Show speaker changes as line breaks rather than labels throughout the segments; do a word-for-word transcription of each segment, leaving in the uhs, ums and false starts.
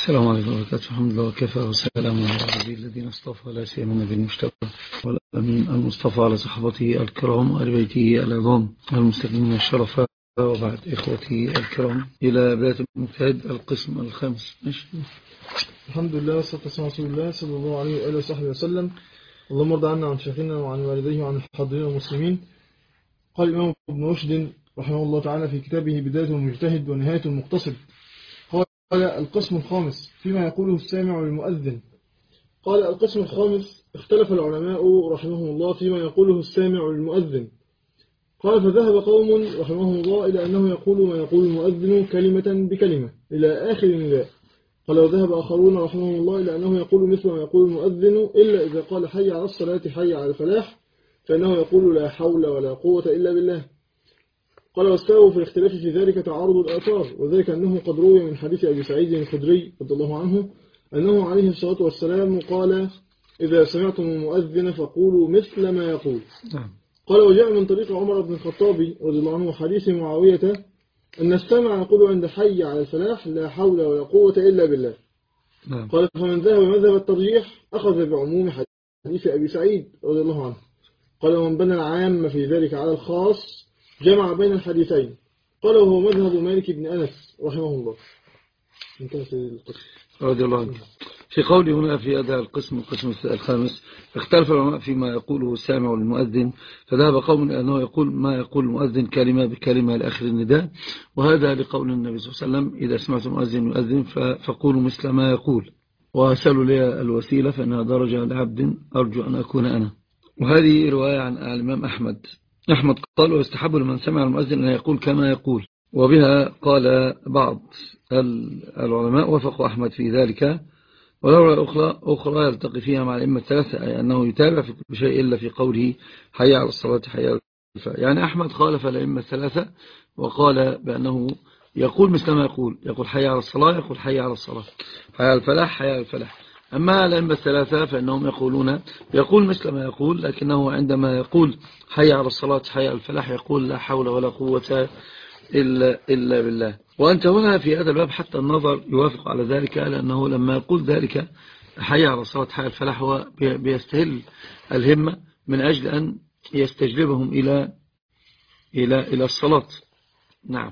السلام عليكم ورحمة الله. الحمد لله وكفى وسلام على عباده الذين اصطفى لا سيما النبي المجتبى والأمين المصطفى على صحابته الكرام وآل بيته العظام المستقيمين الشرفاء. وبعد إخوتي الكرام إلى بداية المجتهد القسم الخامس. ماشي.
الحمد لله والصلاة والسلام على رسول الله صلى الله عليه وآله وصحبه وسلم. اللهم ارض عنا عن شيخنا وعن والديه وعن الحاضرين والمسلمين. قال الإمام ابن رشد رحمه الله تعالى في كتابه بداية المجتهد ونهاية المقتصد، قال القسم الخامس فيما يقوله السامع للمؤذن. قال القسم الخامس اختلف العلماء رحمهم الله فيما يقوله السامع للمؤذن. قال فذهب قوم رحمهم الله إلى أنه يقول ما يقول المؤذن كلمة بكلمة إلى آخر النداء. قال وذهب آخرون رحمهم الله إلى أنه يقول مثل ما يقول المؤذن إلا إذا قال حي على الصلاة حي على الفلاح فإنه يقول لا حول ولا قوة إلا بالله. قال والسبب في الاختلاف في ذلك تعارض الآثار، وذلك أنه قد روي من حديث أبي سعيد الخدري رضي الله عنه أنه عليه الصلاة والسلام قال إذا سمعتم المؤذن فقولوا مثل ما يقول. قال وجاء من طريق عمر بن الخطاب رضي الله عنه حديث معاوية أن السامع يقول عند حي على الفلاح لا حول ولا قوة إلا بالله. قال فمن ذهب مذهب الترجيح أخذ بعموم حديث أبي سعيد رضي الله عنه. قال ومن بنى العام في ذلك على الخاص جمع بين الحديثين. قال وهو مذهب مالك بن أنس رحمه الله.
رضي الله عنه. في قوله هنا في هذا القسم القسم الخامس اختلف العلماء فيما يقوله السامع للمؤذن، فذهب قوم أنه يقول ما يقول المؤذن كلمة بكلمة لآخر النداء، وهذا لقول النبي صلى الله عليه وسلم إذا سمعت المؤذن يؤذن فقولوا مثل ما يقول وسألوا لي الوسيلة فإنها درجة لعبد أرجو أن أكون أنا. وهذه رواية عن الإمام أحمد. أحمد قال ويستحب لمن سمع المؤذن أن يقول كما يقول، وبها قال بعض العلماء وافقوا أحمد في ذلك، ولولا أخرى, أخرى يلتقي فيها مع الأئمة الثلاثة، أي أنه يتابع في كل شيء إلا في قوله حي على الصلاة حي على الفلاح. يعني أحمد خالف الأئمة الثلاثة وقال بأنه يقول مثل ما يقول، يقول حي على الصلاة يقول حي على الصلاة، حي على الفلاح حي على الفلاح. أما الأئمة الثلاثة فإنهم يقولون يقول مثل ما يقول، لكنه عندما يقول حي على الصلاة حي على الفلاح يقول لا حول ولا قوة إلا, إلا بالله. وأنت هنا في هذا الباب حتى النظر يوافق على ذلك، لأنه لما يقول ذلك حي على الصلاة حي على الفلاح هو بيستهل الهمة من أجل أن يستجلبهم إلى إلى إلى الصلاة. نعم.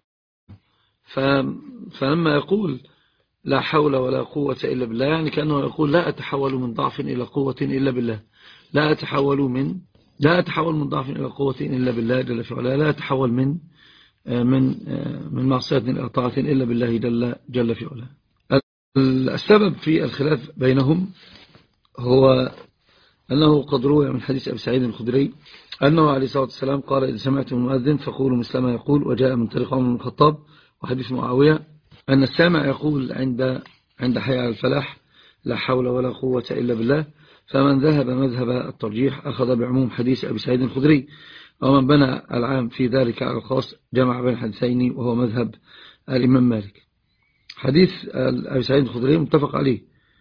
فلما يقول لا حول ولا قوة إلا بالله يعني كأنه يقول لا أتحول من ضعف إلى قوة إلا بالله، لا أتحول من لا أتحول من ضعف إلى قوة إلا بالله جل في علاه، لا أتحول من من من معصية إلى طاعة إلا بالله جل جل في علاه. السبب في الخلاف بينهم هو أنه قد روي من حديث أبي سعيد الخدري أنه عليه الصلاة والسلام قال إذا سمعتم المؤذن فقولوا مثل ما يقول، وجاء من طريق عمر بن الخطاب وحديث معاوية أن السامع يقول عند عند حي على الفلاح لا حول ولا قوة إلا بالله. فمن ذهب مذهب الترجيح أخذ بعموم حديث أبي سعيد الخدري، ومن بنى العام في ذلك على الخاص جمع بين الحديثين وهو مذهب الإمام مالك. حديث أبي سعيد الخدري متفق عليه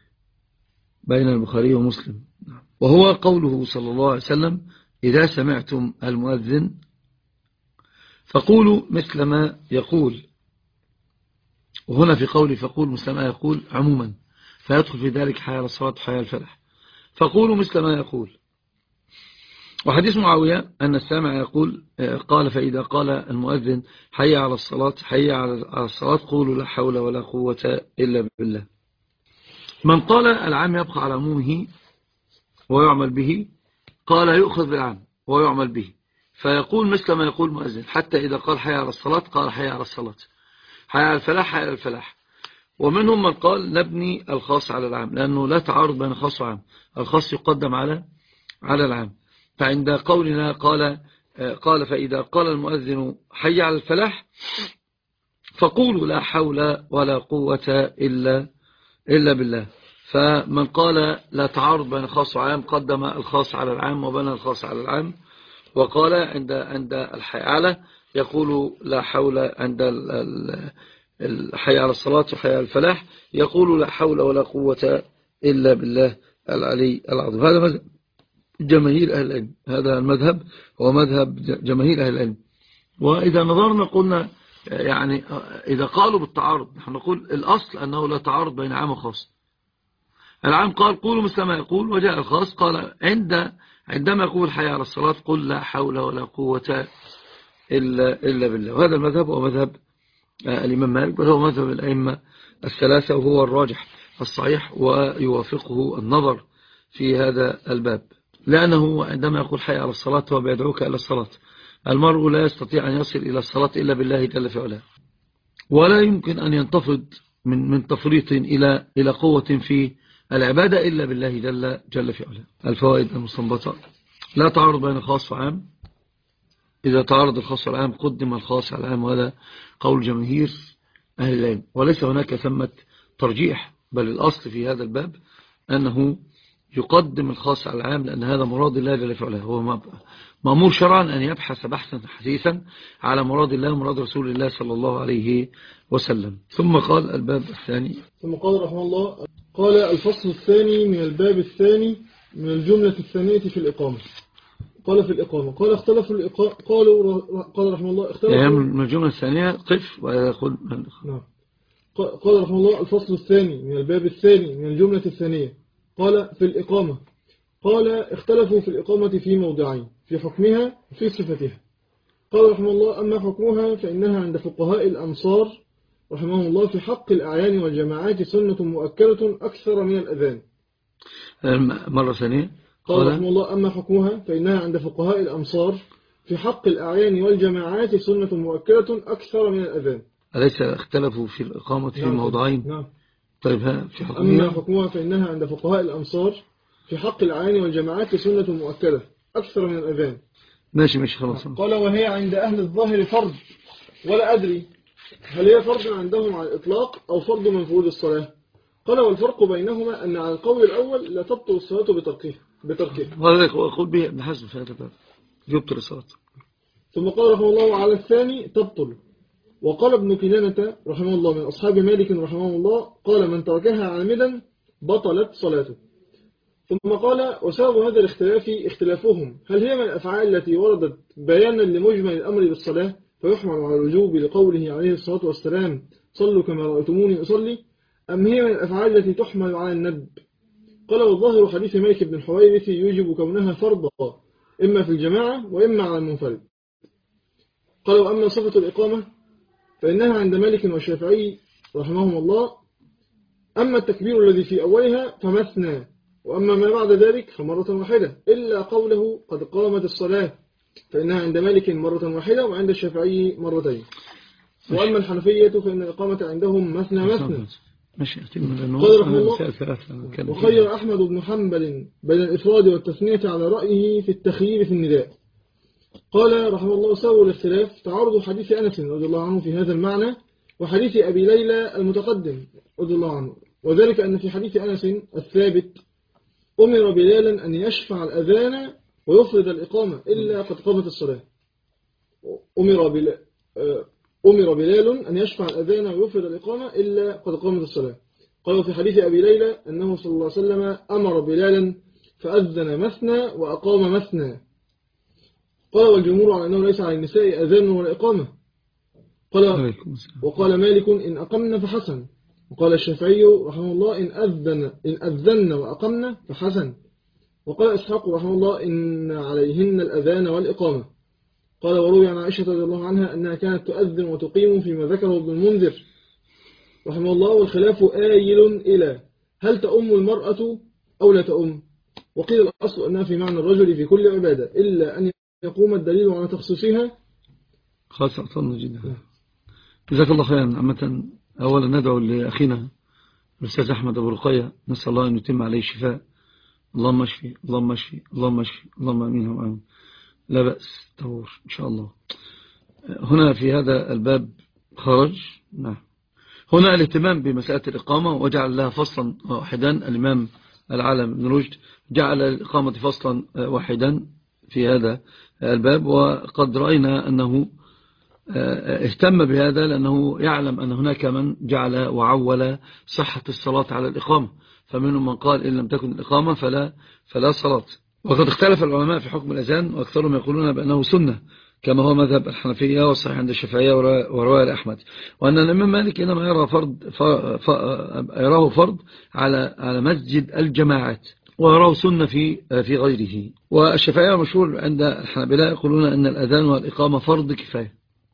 بين البخاري ومسلم، وهو قوله صلى الله عليه وسلم إذا سمعتم المؤذن فقولوا مثل ما يقول، وهنا في قوله فقول مثل ما يقول عموما فيدخل في ذلك حي على الصلاة حي على الفلاح، فقولوا مثل ما يقول. وحديث معاوية أن السامع يقول قال فإذا قال المؤذن حي على الصلاة حي على الصلاة قولوا لا حول ولا قوة إلا بالله. من قال العام يبقى على عمومه ويعمل به قال يؤخذ بالعام ويعمل به، فيقول مثل ما يقول المؤذن حتى إذا قال حي على الصلاة قال حي على الصلاة، حي على الفلاح حي على الفلاح. ومنهم من قال نبني الخاص على العام، لأنه لا تعارض بين خاص وعام، الخاص يقدم على على العام. فعند قولنا قال قال فإذا قال المؤذن حي على الفلاح فقولوا لا حول ولا قوة إلا إلا بالله. فمن قال لا تعارض بين خاص وعام قدم الخاص على العام وبنى الخاص على العام، وقال عند عند الحي على يقول لا حول، عند الحي على الصلاة وحي على الفلاح يقول لا حول ولا قوة إلا بالله العلي العظيم. هذا مذهب جماهير أهل العلم، هذا المذهب هو مذهب جماهير أهل العلم. وإذا نظرنا قلنا يعني إذا قالوا بالتعارض نحن نقول الأصل أنه لا تعارض بين عام وخاص. العام قال قولوا مثل ما يقول، وجاء الخاص قال عند عندما يقول حي على الصلاة قل لا حول ولا قوة إلا, إلا بالله. وهذا المذهب هو مذهب الإمام مالك، بل هو مذهب الأئمة الثلاثة، وهو الراجح الصحيح ويوافقه النظر في هذا الباب، لأنه عندما يقول حي على الصلاة هو بيدعوك إلى الصلاة. المرء لا يستطيع أن يصل إلى الصلاة إلا بالله جل في علاه، ولا يمكن أن ينتفض من من تفريط إلى إلى قوة في العبادة إلا بالله جل جل في علاه. الفوائد المستنبطة: لا تعارض بين خاص وعام. إذا تعارض الخاص والعام قدم الخاص على العام، وهذا قول جماهير أهل العلم، وليس هناك ثمة ترجيح، بل الأصل في هذا الباب أنه يقدم الخاص على العام، لأن هذا مراد الله جل في علاه. هو مأمور شرعا أن يبحث بحثا حثيثا على مراد الله ومراد رسول الله صلى الله عليه وسلم. ثم قال الباب الثاني،
ثم قال رحمه الله: قال الفصل الثاني من الباب الثاني من الجملة الثانية في الإقامة. قال في الإقامة قال اختلفوا الإقامة قالوا قال رحمه الله اختلفوا
من الجملة الثانية قف ويقول
نعم. قال رحمه الله: الفصل الثاني من الباب الثاني من الجملة الثانية. قال في الإقامة قال اختلفوا في الإقامة في موضعين: في حكمها وفي صفتها. قال رحمه الله: أما حكمها فإنها عند فقهاء الأمصار رحمه الله في حق الأعيان والجماعات سنة مؤكدة أكثر من الأذان.
مرة ثانية.
قال رحمه الله: أما حكمها فإنها عند فقهاء الأمصار في حق الأعيان والجماعات سنة مؤكدة أكثر من الأذان.
أليس اختلفوا في الإقامة في
نعم
موضعين؟
نعم.
طيب ها في حكمها.
أما حكمها فإنها عند فقهاء الأمصار في حق الأعيان والجماعات سنة مؤكدة أكثر من الأذان.
ماشي ماشي خلاص.
قال وهي عند أهل الظاهر فرض، ولا أدري هل هي فرض عندهم على الإطلاق أو فرض من فروض الصلاة. قال والفرق بينهما أن على القول الأول لا تبطل الصلاة بتركها بتركها
وهذا يقول به ابن حزم في هذا الباب يبطل الصلاة.
ثم قال رحمه الله: وعلى الثاني تبطل. وقال ابن كنانة رحمه الله من أصحاب مالك رحمه الله قال من تركها عامدا بطلت صلاته. ثم قال وسبب هذا الاختلاف اختلافهم هل هي من الأفعال التي وردت بيانا لمجمل الأمر بالصلاة فيحمل على الوجوب لقوله عليه الصلاة والسلام صلوا كما رأيتموني أصلي، أم هي من الأفعال التي تحمل على الندب. قال والظاهر حديث مالك بن الحويرث يوجب كونها فرضا إما في الجماعة وإما على المنفرد. قال وأما صفة الإقامة فإنها عند مالك والشافعي رحمهم الله أما التكبير الذي في أولها فمثنى، وأما ما بعد ذلك فمرة واحدة، إلا قوله قد قامت الصلاة فإنها عند مالك مرة واحدة وعند الشافعي مرتين. وأما الحنفية فإن الإقامة عندهم مثنى مثنى. قال رحمه الله وخير أحمد بن حنبل بين الإفراد والتثنية على رأيه في التخيير في النداء. قال رحمه الله سوى الاختلاف تعارض حديث أنس رضي الله عنه في هذا المعنى وحديث أبي ليلى المتقدم رضي الله عنه، وذلك أن في حديث أنس الثابت أمر بلالا أن يشفع الأذان ويفرض الإقامة إلا قد قامت الصلاة. أمر بلال أمر بلال أن يشفع الأذان ويفرض الإقامة إلا قد قامت الصلاة. قالوا في حديث أبي ليلى أنه صلى الله عليه وسلم أمر بلالا فأذن مثنى وأقام مثنى. قال والجمهور على أنه ليس على النساء أذان ولا إقامة. قال وقال مالك إن أقمنا فحسن. وقال الشافعي رحمه الله إن أذن إن أذن وأقمنا فحسن. وقال إسحاق رحمه الله إن عليهن الأذان والإقامة. قال وروي عن عائشة رضي الله عنها أنها كانت تؤذن وتقيم فيما ذكره ابن المنذر رحمه الله. والخلاف آيل إلى هل تؤم المرأة أو لا تؤم. وقيل الأصل أنها في معنى الرجل في كل عبادة إلا أن يقوم الدليل على تخصيصها.
خلاص أعطانا جدا. جزاك الله خيرا. عامة أولا ندعو لأخينا الأستاذ أحمد أبو رقية، نسأل الله أن يتم عليه الشفاء. اللهم اشفي اللهم اشفي اللهم اشفي اللهم أمين وأمين. لا بأس تطور إن شاء الله. هنا في هذا الباب خرج نعم هنا الاهتمام بمسألة الإقامة وجعل لها فصلا واحدا. الإمام العالم بن رشد جعل الإقامة فصلا واحدا في هذا الباب، وقد رأينا أنه اهتم بهذا لأنه يعلم أن هناك من جعل وعول صحة الصلاة على الإقامة، فمنهم من قال إن لم تكن الإقامة فلا, فلا صلاة. وقد اختلف العلماء في حكم الأذان، وأكثرهم يقولون بأنه سنة كما هو مذهب الحنفية والصحيح عند الشافعية ورواية الأحمد، وأن الإمام مالك إنما يرى فرض يراه فرض على على مسجد الجماعات، ويراه سنة في في غيره. والشافعية مشهور عند الحنابلة يقولون أن الأذان والإقامة فرض كفاية،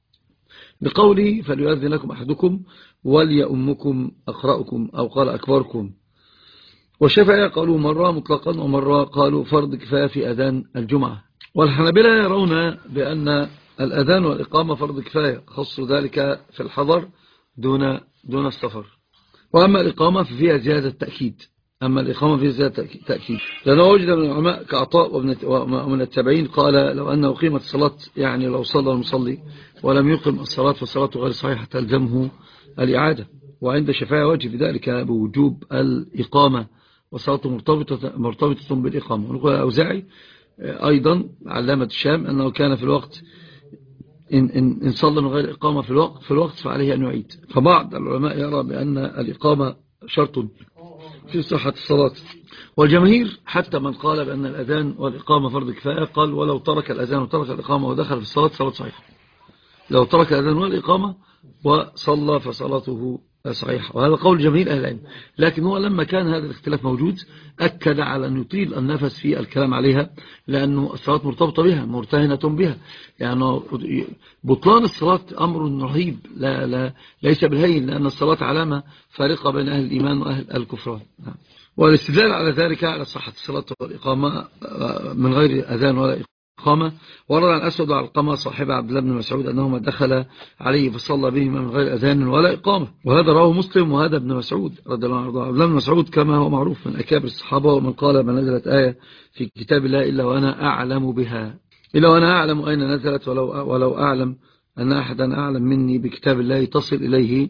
بقوله فليؤذن لكم أحدكم وليؤمكم أقرأكم أو قال أكبركم. والشافعية قالوا مرة مطلقا ومرة قالوا فرض كفاية في أذان الجمعة. والحنابلة يرون بأن الأذان والإقامة فرض كفاية، خصوا ذلك في الحضر دون دون السفر. وأما الإقامة ففيها زيادة تأكيد أما الإقامة فيها زيادة تأكيد لأنه وجد من العلماء كعطاء ومن التابعين قال لو أنه قيمة الصلاة، يعني لو صلى المصلي ولم يقم الصلاة فالصلاة غير صحيحة تلزمه الإعادة. وعند الشافعية وجه بذلك بوجوب الإقامة، والصلاة مرتبطة, مرتبطة بالإقامة. ونقول الأوزاعي أيضا علامة الشام أنه كان في الوقت إن, إن, إن صلى من غير إقامة في الوقت, في الوقت فعليه أن يعيد. فبعض العلماء يرى بأن الإقامة شرط في صحة الصلاة. والجماهير حتى من قال بأن الأذان والإقامة فرض كفاية قال ولو ترك الأذان وترك الإقامة ودخل في الصلاة صلاة صحيحة. لو ترك الأذان والإقامة وصلى فصلاته صحيحة، وهذا قول جميع أهل العلم. لكن هو لما كان هذا الاختلاف موجود أكد على أن يطيل النفس في الكلام عليها، لأنه الصلاة مرتبطة بها مرتهنة بها. يعني بطلان الصلاة أمر رهيب لا لا ليس بالهين، لأن الصلاة علامة فارقة بين أهل الإيمان وأهل الكفران. والاستدلال على ذلك على صحة الصلاة والإقامة من غير أذان ولا إقامة ورد عن أسود وعلقمة صاحب عبد الله بن مسعود أنهما دخل عليه فصلى بهما من غير أذان ولا إقامة، وهذا رواه مسلم وهذا ابن مسعود رضي الله عنه. عبد الله بن مسعود كما هو معروف من أكابر الصحابة، ومن قال ما نزلت آية في كتاب الله إلا وأنا أعلم بها، إلا وأنا أعلم أين نزلت، ولو, ولو أعلم أن أحدا أعلم مني بكتاب الله تصل إليه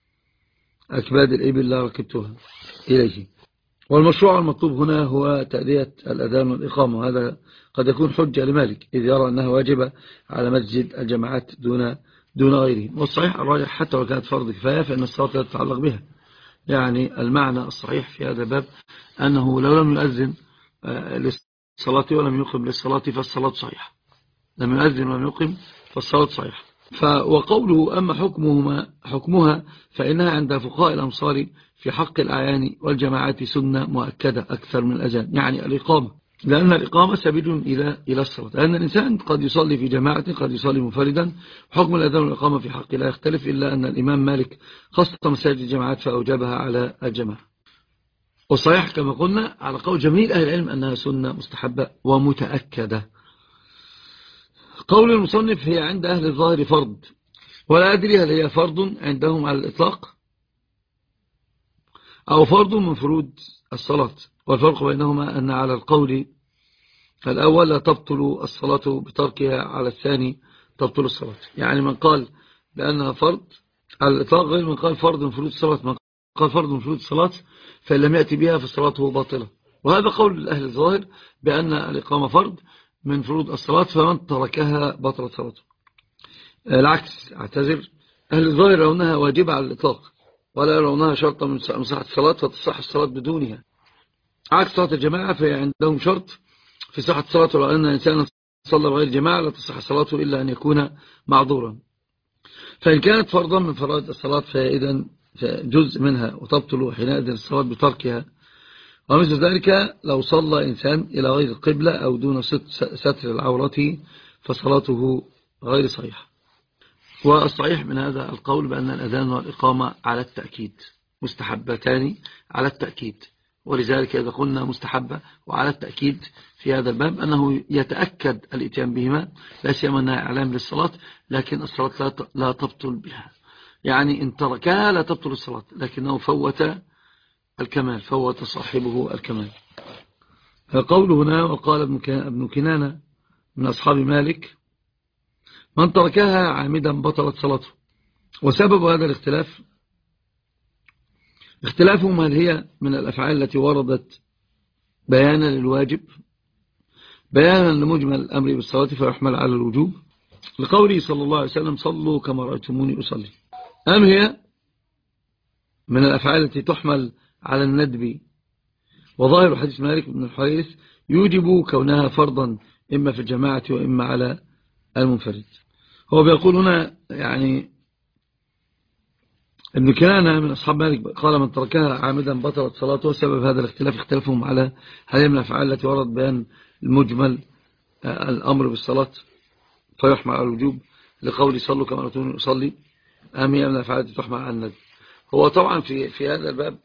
أكباد الإبل لا ركبتها إليه. والمشروع المطلوب هنا هو تأدية الأذان والإقامة، وهذا قد يكون حجة لمالك إذ يرى أنها واجبة على مسجد الجماعات دون دون غيره. والصحيح الراجح حتى لو كانت فرض كفاية فإن الصلاة لا تتعلق بها. يعني المعنى الصحيح في هذا الباب أنه لو لم يؤذن للصلاة ولم يقم للصلاة فالصلاة صحيحة، لم يؤذن ولم يقم فالصلاة صحيحة. وقوله أما حكمهما حكمها فإنها عند فقهاء الأمصار في حق الأعيان والجماعات سنة مؤكدة أكثر من الأذان، يعني الإقامة، لأن الإقامة سبيل إلى إلى الصلاة. لأن الإنسان قد يصلي في جماعة قد يصلي منفردا، حكم الأذان والإقامة في حق لا يختلف، إلا أن الإمام مالك خص مساجد الجماعات فأوجبها على الجماعة. والصحيح كما قلنا على قول جميع أهل العلم أنها سنة مستحبة ومتأكدة. قول المصنف هي عند أهل الظاهر فرض، ولا أدري هل هي فرض عندهم على الإطلاق أو فرض من فروض الصلاة. والفرق بينهما أن على القول الأول لا تبطل الصلاة بتركها، على الثاني تبطل الصلاة. يعني من قال بأنها فرض على الإطلاق غير من قال فرض من فروض الصلاة. من قال فرض من فروض الصلاة فإن لم يأتي بها فالصلاة باطلة، وهذا قول أهل الظاهر بأن الإقامة فرض من فروض الصلاة فمن تركها بطلت صلاته. العكس اعتذر، أهل الظاهر يرونها واجبة على الإطلاق ولا يرونها شرطا من صحة الصلاة فتصح الصلاة بدونها، عكس صلاة الجماعة فهي عندهم شرط في صحة الصلاة، ولو أن إنسانا صلى بغير جماعة لا تصح صلاته إلا أن يكون معذورا. فإن كانت فرضا من فرائض الصلاة فهي إذن جزء منها وتبطل حينئذ الصلاة بتركها. ومثل ذلك لو صلى إنسان إلى غير القبلة أو دون ستر العورة فصلاته غير صحيحة. والصحيح من هذا القول بأن الأذان والإقامة على التأكيد مستحبتان على التأكيد، ولذلك إذا قلنا مستحبة وعلى التأكيد في هذا الباب أنه يتأكد الاتيان بهما، لا سيما أنها إعلام للصلاة، لكن الصلاة لا تبطل بها. يعني إن تركها لا تبطل الصلاة، لكنه فوت الكمال، فوت صاحبه الكمال. فقول هنا وقال ابن كنانة من أصحاب مالك من تركها عامدا بطلت صلاته. وسبب هذا الاختلاف اختلافهم هل هي من الأفعال التي وردت بيانا للواجب بيانا لمجمل الأمر بالصلاة فيحمل على الوجوب لقوله صلى الله عليه وسلم صلوا كما رأيتموني أصلي، أم هي من الأفعال التي تحمل على الندب. وظاهر حديث مالك بن الحويرث يوجب كونها فرضا إما في الجماعة وإما على المنفرد. هو بيقول هنا يعني ابن كنانة من أصحاب مالك قال من تركها عامدا بطلت صلاته. سبب هذا الاختلاف اختلفهم على هل من الأفعال التي ورد بيان المجمل الأمر بالصلاة فيحمل على الوجوب لقول صلوا كما رأيتموني أصلي، أم هي من الأفعال التي تحمل على الندب. هو طبعا في في هذا الباب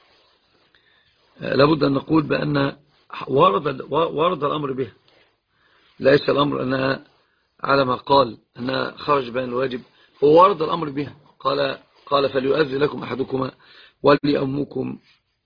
لابد أن نقول بأن ورد ورد الأمر بها، ليس الأمر أنها على ما قال أنها خرج بين الواجب، هو ورد الأمر بها. قال قال فليؤذن لكم أحدكما وليؤمكم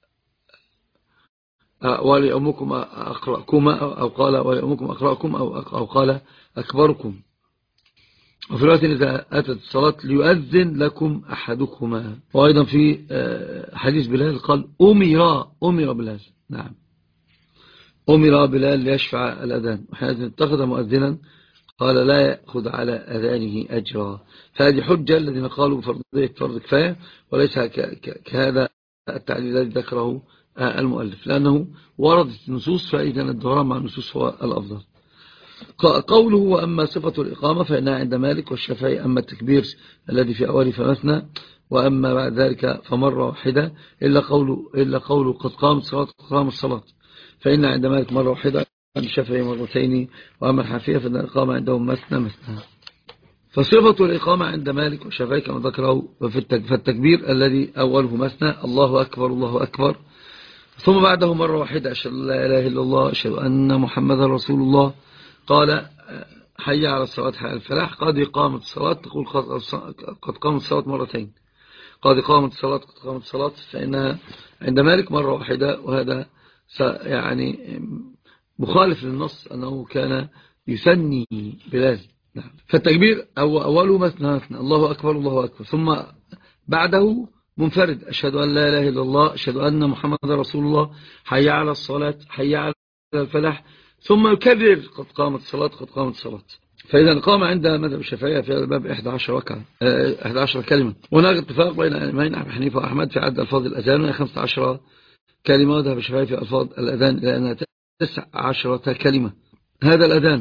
وليؤمكم أقرأكما، أو قال وليؤمكم أقرأكم، أو أو قال أكبركم. وفي الوقت إذا أتت الصلاة ليؤذن لكم أحدكما. وأيضا في حديث بلال قال أمر أمر بلال، نعم أمر بلال ليشفع الأذان، وحينئذ اتخذ مؤذنا قال لا يأخذ على أذانه أجرا. فهذه حجة الذين قالوا بفرضية فرض كفاية، وليس كهذا التعليل الذي ذكره المؤلف، لأنه وردت النصوص، فإذا الدوران مع النصوص هو الأفضل. قوله وأما صفة الإقامة فإنها عند مالك والشافعي أما التكبير الذي في أوله فمثنى، وأما بعد ذلك فمرة واحدة، إلا قوله, إلا قوله قد قامت الصلاة قد قامت الصلاة، فإن عند مالك مرة واحدة، عند الشافعي مرتين، وأما الحنفية فإن الإقامة عندهم مثنى مثنى. فصفة الإقامة عند مالك والشافعي كما ذكره في التكبير الذي أوله مثنى الله أكبر الله أكبر، ثم بعده مرة واحدة أشهد أن لا إله إلا الله أشهد أن محمدا رسول الله. قال حي على الصلاة حي على الفلاح. قد قامت الصلاة تقول قد قامت الصلاة مرتين، قد قامت الصلاة قد قامت الصلاة، فإنها عند مالك مرة واحدة، وهذا يعني مخالف للنص أنه كان يثني بلال. نعم. فالتكبير أو أوله مثنى مثنى الله أكبر الله أكبر، ثم بعده منفرد أشهد أن لا إله إلا الله أشهد أن محمد رسول الله حي على الصلاة حي على الفلاح، ثم يكرر قد قامت الصلاة قد قامت الصلاة. فإذا قام عند مذهب الشافعية في هذا الباب إحدى عشرة ركعة إحدى عشرة كلمة. هناك اتفاق بين الإمامين أبي حنيفة وأحمد في عدد ألفاظ الأذان، وهي خمسة عشر كلمة، وذهب الشافعي في ألفاظ الأذان لأنها تسع عشرة كلمة هذا الأذان.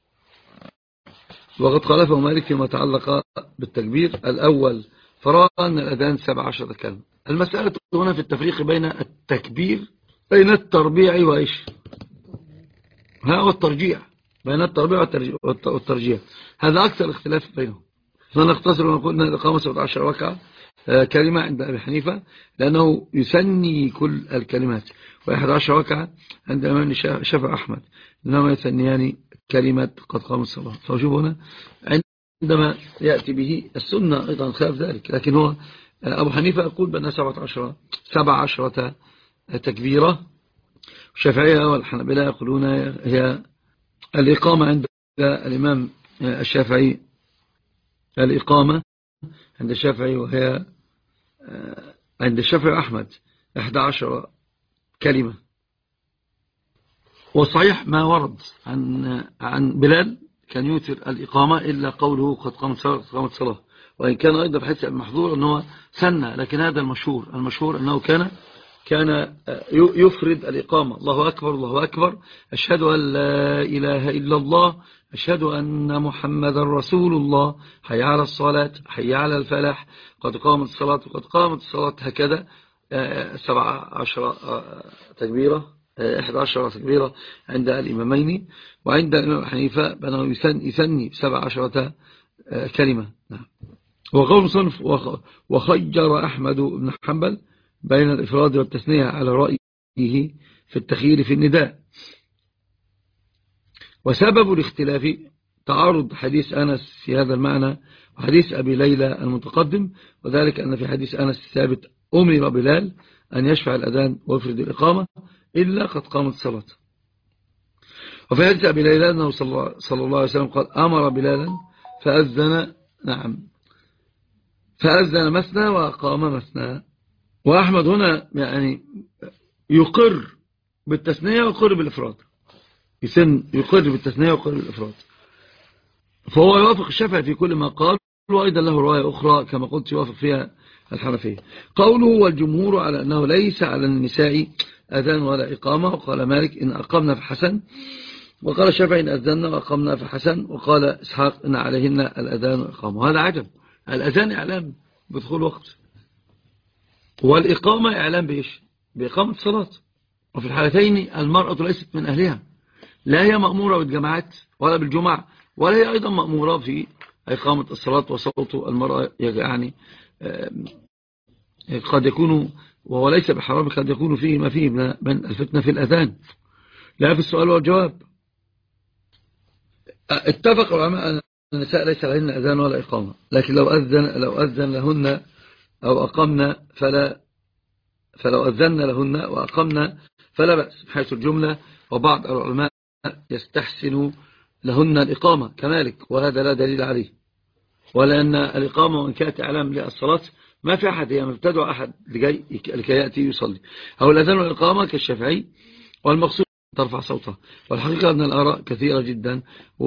وقد خالفه مالك فيما تعلق بالتكبير الأول، فرأى أن الأذان سبع عشرة كلمة. المسألة هنا في التفريق بين التكبير بين التربيع وإيش ها والترجيع، بين التربيع والترجيع، هذا أكثر اختلاف بينهم. فنختصر ونقول أن الإقامة سبعة عشر ركعة كلمة عند أبي حنيفة لأنه يثني كل الكلمات، وإحدى عشر ركعة عند الإمام الشافعي أحمد إنما يثنيان كلمة قد قام الصلاة. فشوف هنا عندما يأتي به السنة أيضا خلاف ذلك، لكن هو أبو حنيفة يقول بأنها سبعة عشر سبع عشرة تكبيرة. الشافعية والحنابلة يقولون هي الإقامة عند الإمام الشافعي الإقامة عند الشافعي وهي عند الشافعي أحمد إحدى عشر كلمة. وصحيح ما ورد عن عن بلال كان يوتر الإقامة إلا قوله قد قامت صلاة قد قامت صلاة، وإن كان أيضا في حديث المحظور أنه سنة، لكن هذا المشهور المشهور أنه كان كان يفرد الإقامة الله أكبر الله أكبر أشهد أن لا إله إلا الله أشهد أن محمد رسول الله حي على الصلاة حي على الفلاح قد قامت الصلاة قد قامت الصلاة، هكذا سبع عشر تكبيرة إحدى عشر تكبيرة عند الإمامين. وعند الإمام حنيفة بأنه يثني سبع عشرة كلمة. نعم. وقول صنف وخير أحمد بن حنبل بين الإفراد والتثنية على رأيه في التخيير في النداء. وسبب الاختلاف تعارض حديث أنس في هذا المعنى وحديث أبي ليلى المتقدم، وذلك أن في حديث أنس الثابت أمر بلال أن يشفع الأذان ويفرد الإقامة إلا قد قامت الصلاة. وفي حديث أبي ليلى أنه صلى الله عليه وسلم قال أمر بلالا فأذن نعم فأذن مثنى وقام مثنى. وأحمد هنا يعني يقر بالتثنية ويقر بالإفراد، يسن يقر بالتثنية ويقر بالإفراد، فهو يوافق الشافعي في كل ما قال، وأيضا له رواية أخرى كما قلت يوافق فيها الحنفية. قوله والجمهور على أنه ليس على النساء أذان ولا إقامة، وقال مالك إن أقمنا فحسن وقال الشافعي إن أذنا وأقمنا فحسن، وقال إسحاق إن عليهن الأذان والإقامة. وهذا عجب، الأذان إعلام بدخول وقت، والإقامة إعلام بإيش؟ بإقامة الصلاة. وفي الحالتين المرأة ليست من أهلها، لا هي مأمورة بالجماعات ولا بالجمع، ولا هي أيضا مأمورة في إقامة الصلاة. وصوت المرأة يعني قد يكون، وهو ليس بحرام، قد يكون فيه ما فيه من الفتنة في الأذان، لا في السؤال والجواب. اتفق العلماء أن النساء ليس عليهن أذان ولا إقامة، لكن لو أذن, لو أذن لهن أو أقمنا فلا فلو أذن لهن وأقمنا فلا بأس حيث الجملة. وبعض العلماء يستحسن لهن الإقامة كمالك، وهذا لا دليل عليه، ولأن الإقامة وإن كانت إعلام للصلاة ما في أحد هي مبتدع أحد لكي يأتي يصلي، أو الأذان والإقامة كالشافعي، والمقصود ترفع صوتها. والحقيقة أن الآراء كثيرة جدا،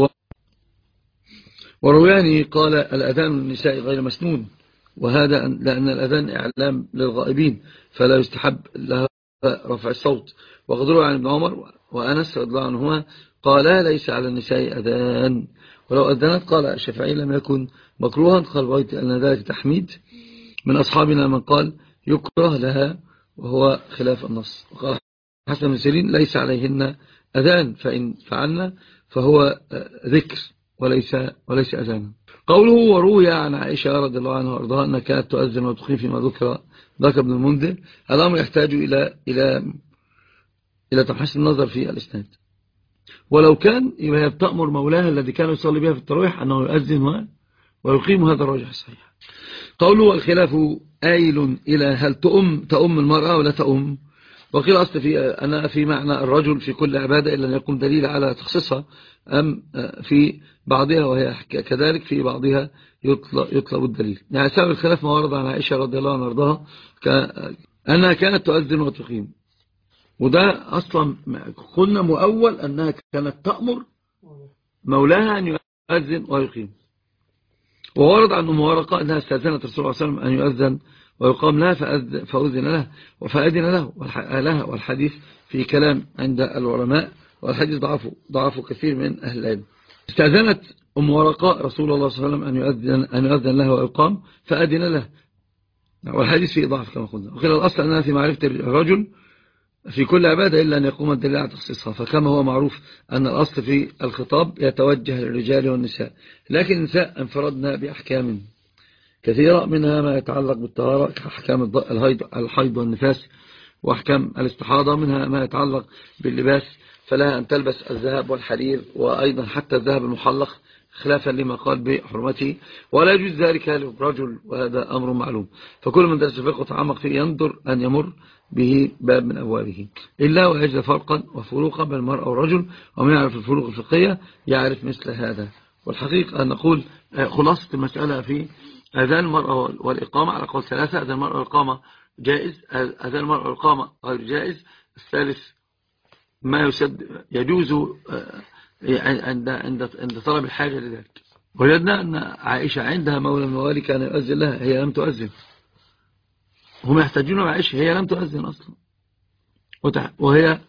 وروياني قال الأذان للنساء غير مسنون، وهذا لأن الأذان إعلام للغائبين فلا يستحب لها رفع الصوت. وقد روى عن ابن عمر وأنس رضي الله عنهما قال ليس على النساء أذان، ولو أذنت قال الشافعي لم يكن مكروها. قال رأيت أن ذلك تحميد، من أصحابنا من قال يكره لها وهو خلاف النص. وقال حسن بن سيرين ليس عليهن أذان، فإن فعلنا فهو ذكر وليس وليس أذانا. قوله وروي عن عائشة رضي الله عنها وارضاها أنها كانت تؤذن وتقيم فيما ذكر ذكر ابن المنذر، الأمر يحتاج إلى إلى إلى تحسين النظر في الإسناد. ولو كان يبقى بتأمر مولاها الذي كان يصلي بها في التراويح أنه يؤذن ويقيم، هذا الراجح الصحيح. قوله والخلاف آيل إلى هل تؤم تؤم المرأة ولا تؤم. وقيل أصل في أنا في معنى الرجل في كل عبادة إلا أن يكون دليل على تخصيصها، أم في بعضها وهي كذلك في بعضها يطلب الدليل. يعني سبب الخلاف ما ورد عن عائشة رضي الله عنها وارضاها أنها كانت تؤذن وتقيم، وده أصلا قلنا مؤول أنها كانت تأمر مولاها أن يؤذن ويقيم. وورد عن أم ورقة أنها استأذنت رسول الله صلى الله عليه وسلم أن يؤذن ويقام لها فأذن له وفأذن له لها، والحديث في كلام عند العلماء، والحديث ضعفه ضعفه كثير من أهل العلم. استأذنت أم ورقة رسول الله صلى الله عليه وسلم أن يؤذن أن يؤذن له ويقام فأذن له، والحديث فيه ضعف كما قلنا. وقيل الأصل أنها في معرفة الرجل في كل عبادة إلا أن يقوم الدليل على تخصيصها، فكما هو معروف أن الأصل في الخطاب يتوجه للرجال والنساء، لكن النساء انفردنا بأحكام كثيرة، منها ما يتعلق بالطهارة كأحكام الحيض والنفاس وأحكام الاستحاضة، منها ما يتعلق باللباس فلها أن تلبس الذهب والحرير، وأيضا حتى الذهب المحلق خلافا لما قال بحرمته، ولا يجوز ذلك للرجل، وهذا أمر معلوم. فكل من درس الفقه وتعمق فيه ينظر أن يمر به باب من أبوابه، إلا ويجد فرقا وفروقا بين المرأة والرجل، ومن يعرف الفروق الفقهية يعرف مثل هذا. والحقيقة أن نقول خلاصة المسألة في أذان المرأة والإقامة على قول ثلاثة: أذان المرأة والإقامة جائز، أذان المرأة والإقامة غير جائز، الثالث ما يسد يجوز عند عند عند طلب الحاجة لذلك. وجدنا أن عائشة عندها مولى من موالي كان يؤذن لها، هي لم تؤذن، هم يحتاجون عائشة، هي لم تؤذن أصلا، وهي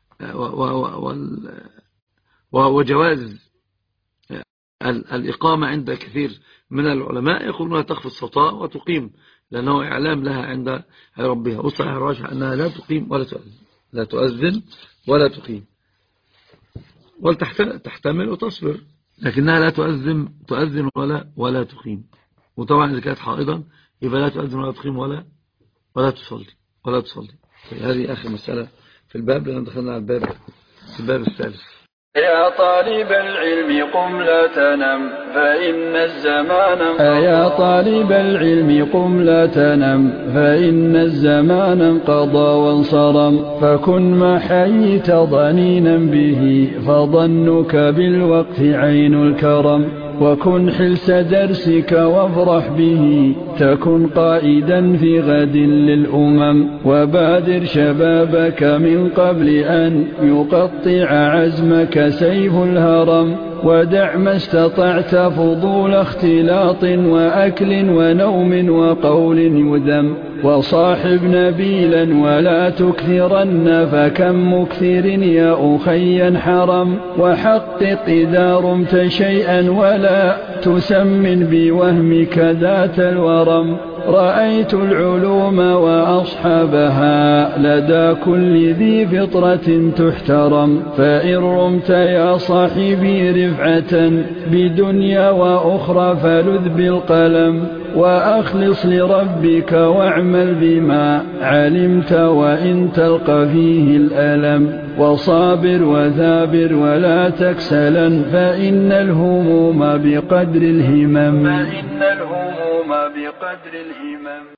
وجواز الإقامة عند كثير من العلماء يقولون تخفض صوتها وتقيم، لأنه إعلام لها عند ربها. والصحيح الراجح أنها لا تقيم ولا تؤذن، لا تؤذن ولا تقيم، ولتحتمل وتصبر، لكنها لا تؤذن تؤذن ولا ولا تقيم. وطبعا إذا كانت حائضا يبقى لا تؤذن ولا تقيم ولا ولا تصلي ولا تصلي. هذه آخر مسألة في الباب، لأن دخلنا على الباب في الباب الثالث.
يا طالب العلم قم لا تنم فإن الزمان انقضى. يا طالب العلم قم لا تنم فإن الزمان انقضى وانصرم، فكن ما حييت ضنينا به فظنك بالوقت عين الكرم، وكن حلس درسك وافرح به تكن قائدا في غد للأمم، وبادر شبابك من قبل أن يقطع عزمك سيف الهرم، ودع ما استطعت فضول اختلاط وأكل ونوم وقول يذم، وصاحب نبيلا ولا تكثرن فكم مكثر يا أخي حرم وحقق إذا رمت شيئا ولا تسمن بوهمك ذات الورم رأيت العلوم وأصحابها لدى كل ذي فطرة تحترم فإن رمت يا صاحبي رفعة بدنيا وأخرى فلذ بالقلم وأخلص لربك واعمل بما علمت وإن تلقى فيه الألم وصابر وثابر ولا تكسلا فإن الهموم بقدر الهمم فإن الهموم بقدر الهمم